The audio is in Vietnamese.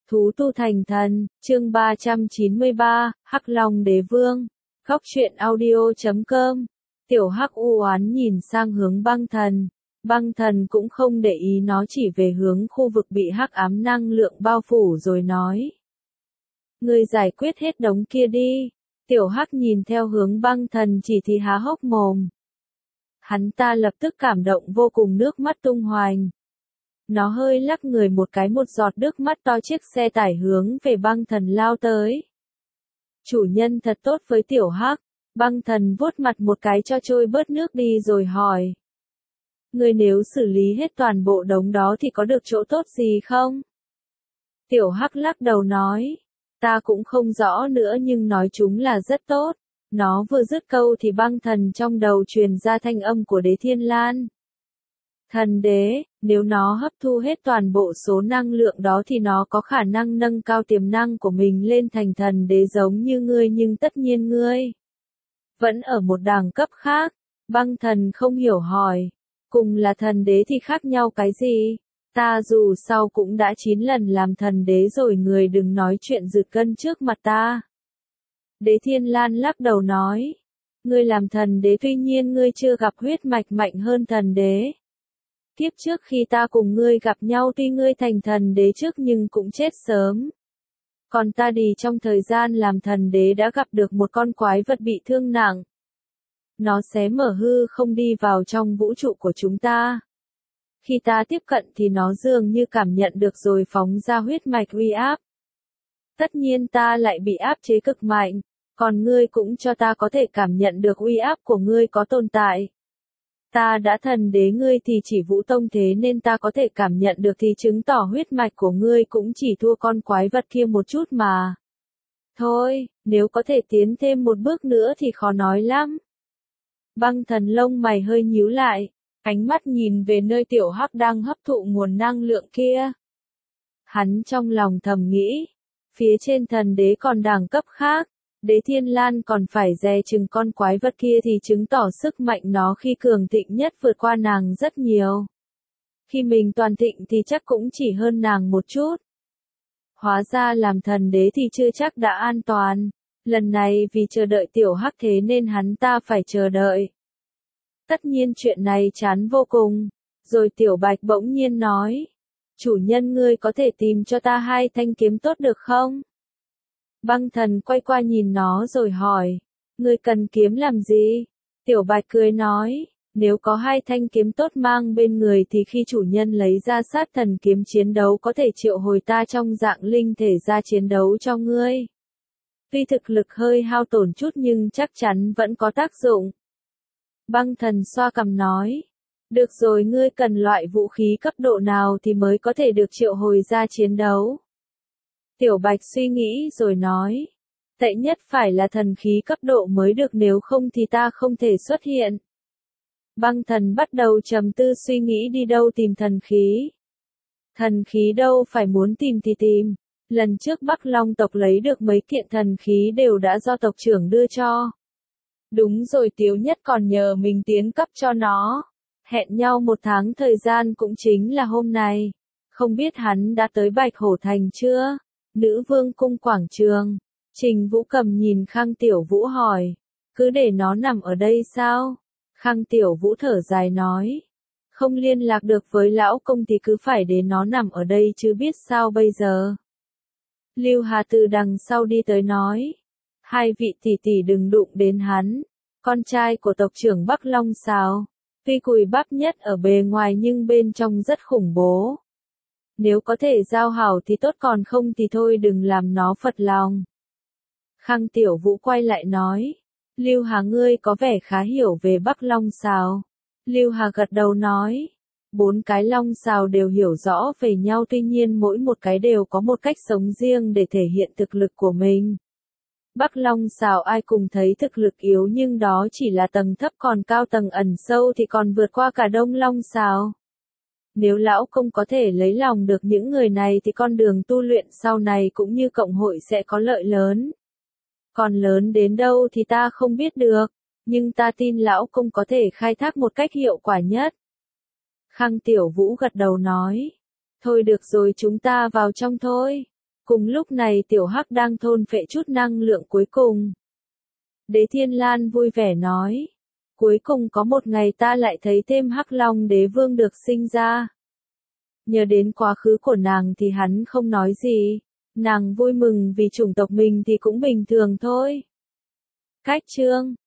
Thú tu thành thần, chương 393, Hắc Long Đế Vương. Góc truyện audio.com. Tiểu Hắc u oán nhìn sang hướng Băng Thần. Băng Thần cũng không để ý, nó chỉ về hướng khu vực bị hắc ám năng lượng bao phủ rồi nói: Ngươi giải quyết hết đống kia đi. Tiểu Hắc nhìn theo hướng Băng Thần chỉ thì há hốc mồm. Hắn ta lập tức cảm động vô cùng, nước mắt tung hoành. Nó hơi lắc người một cái, một giọt nước mắt to chiếc xe tải hướng về Băng Thần lao tới. Chủ nhân thật tốt với Tiểu Hắc. Băng Thần vuốt mặt một cái cho trôi bớt nước đi rồi hỏi: Ngươi nếu xử lý hết toàn bộ đống đó thì có được chỗ tốt gì không? Tiểu Hắc lắc đầu nói: Ta cũng không rõ nữa, nhưng nói chúng là rất tốt. Nó vừa dứt câu thì Băng Thần trong đầu truyền ra thanh âm của Đế Thiên Lan. Thần đế, nếu nó hấp thu hết toàn bộ số năng lượng đó thì nó có khả năng nâng cao tiềm năng của mình lên thành thần đế giống như ngươi, nhưng tất nhiên ngươi vẫn ở một đẳng cấp khác. Băng Thần không hiểu hỏi: Cùng là thần đế thì khác nhau cái gì? Ta dù sao cũng đã 9 lần làm thần đế rồi, người đừng nói chuyện giật gân trước mặt ta. Đế Thiên Lan lắc đầu nói: Ngươi làm thần đế, tuy nhiên ngươi chưa gặp huyết mạch mạnh hơn thần đế. Kiếp trước khi ta cùng ngươi gặp nhau, tuy ngươi thành thần đế trước nhưng cũng chết sớm. Còn ta đi trong thời gian làm thần đế đã gặp được một con quái vật bị thương nặng. Nó xé mở hư không đi vào trong vũ trụ của chúng ta. Khi ta tiếp cận thì nó dường như cảm nhận được rồi phóng ra huyết mạch uy áp. Tất nhiên ta lại bị áp chế cực mạnh, còn ngươi cũng cho ta có thể cảm nhận được uy áp của ngươi có tồn tại. Ta đã thần đế, ngươi thì chỉ vũ tông, thế nên ta có thể cảm nhận được, thì chứng tỏ huyết mạch của ngươi cũng chỉ thua con quái vật kia một chút mà. Thôi, nếu có thể tiến thêm một bước nữa thì khó nói lắm. Băng Thần lông mày hơi nhíu lại, ánh mắt nhìn về nơi Tiểu Hắc đang hấp thụ nguồn năng lượng kia. Hắn trong lòng thầm nghĩ, phía trên thần đế còn đẳng cấp khác. Đế Thiên Lan còn phải dè chừng con quái vật kia thì chứng tỏ sức mạnh nó khi cường thịnh nhất vượt qua nàng rất nhiều. Khi mình toàn thịnh thì chắc cũng chỉ hơn nàng một chút. Hóa ra làm thần đế thì chưa chắc đã an toàn. Lần này vì chờ đợi Tiểu Hắc thế nên hắn ta phải chờ đợi. Tất nhiên chuyện này chán vô cùng. Rồi Tiểu Bạch bỗng nhiên nói: Chủ nhân, ngươi có thể tìm cho ta 2 thanh kiếm tốt được không? Băng Thần quay qua nhìn nó rồi hỏi: Ngươi cần kiếm làm gì? Tiểu Bạch cười nói: Nếu có 2 thanh kiếm tốt mang bên người thì khi chủ nhân lấy ra sát thần kiếm chiến đấu có thể triệu hồi ta trong dạng linh thể ra chiến đấu cho ngươi. Tuy thực lực hơi hao tổn chút nhưng chắc chắn vẫn có tác dụng. Băng Thần xoa cằm nói: Được rồi, ngươi cần loại vũ khí cấp độ nào thì mới có thể được triệu hồi ra chiến đấu? Tiểu Bạch suy nghĩ rồi nói: Tệ nhất phải là thần khí cấp độ mới được, nếu không thì ta không thể xuất hiện. Băng Thần bắt đầu trầm tư suy nghĩ đi đâu tìm thần khí. Thần khí đâu phải muốn tìm thì tìm. Lần trước Bắc Long tộc lấy được mấy kiện thần khí đều đã do tộc trưởng đưa cho. Đúng rồi, Tiếu Nhất còn nhờ mình tiến cấp cho nó. Hẹn nhau 1 tháng thời gian cũng chính là hôm nay. Không biết hắn đã tới Bạch Hổ Thành chưa? Nữ Vương cung quảng trường. Trình Vũ Cầm nhìn Khang Tiểu Vũ hỏi: Cứ để nó nằm ở đây sao? Khang Tiểu Vũ thở dài nói: Không liên lạc được với lão công thì cứ phải để nó nằm ở đây chứ biết sao bây giờ. Lưu Hà từ đằng sau đi tới nói: 2 vị tỷ tỷ đừng đụng đến hắn. Con trai của tộc trưởng Bắc Long sao? Tuy cùi bắp nhất ở bề ngoài nhưng bên trong rất khủng bố. Nếu có thể giao hảo thì tốt, còn không thì thôi đừng làm nó phật lòng. Khang Tiểu Vũ quay lại nói: Lưu Hà, ngươi có vẻ khá hiểu về Bắc Long sao? Lưu Hà gật đầu nói: 4 cái long sao đều hiểu rõ về nhau, tuy nhiên mỗi một cái đều có một cách sống riêng để thể hiện thực lực của mình. Bắc Long sao ai cùng thấy thực lực yếu nhưng đó chỉ là tầng thấp, còn cao tầng ẩn sâu thì còn vượt qua cả Đông Long sao. Nếu lão công có thể lấy lòng được những người này thì con đường tu luyện sau này cũng như cộng hội sẽ có lợi lớn. Còn lớn đến đâu thì ta không biết được, nhưng ta tin lão công có thể khai thác một cách hiệu quả nhất. Khang Tiểu Vũ gật đầu nói: Thôi được rồi, chúng ta vào trong thôi. Cùng lúc này tiểu hắc đang thôn phệ chút năng lượng cuối cùng. Đế Thiên Lan vui vẻ nói. Cuối cùng có một ngày ta lại thấy thêm Hắc Long Đế Vương được sinh ra. Nhớ đến quá khứ của nàng thì hắn không nói gì. Nàng vui mừng vì chủng tộc mình thì cũng bình thường thôi. Cách chương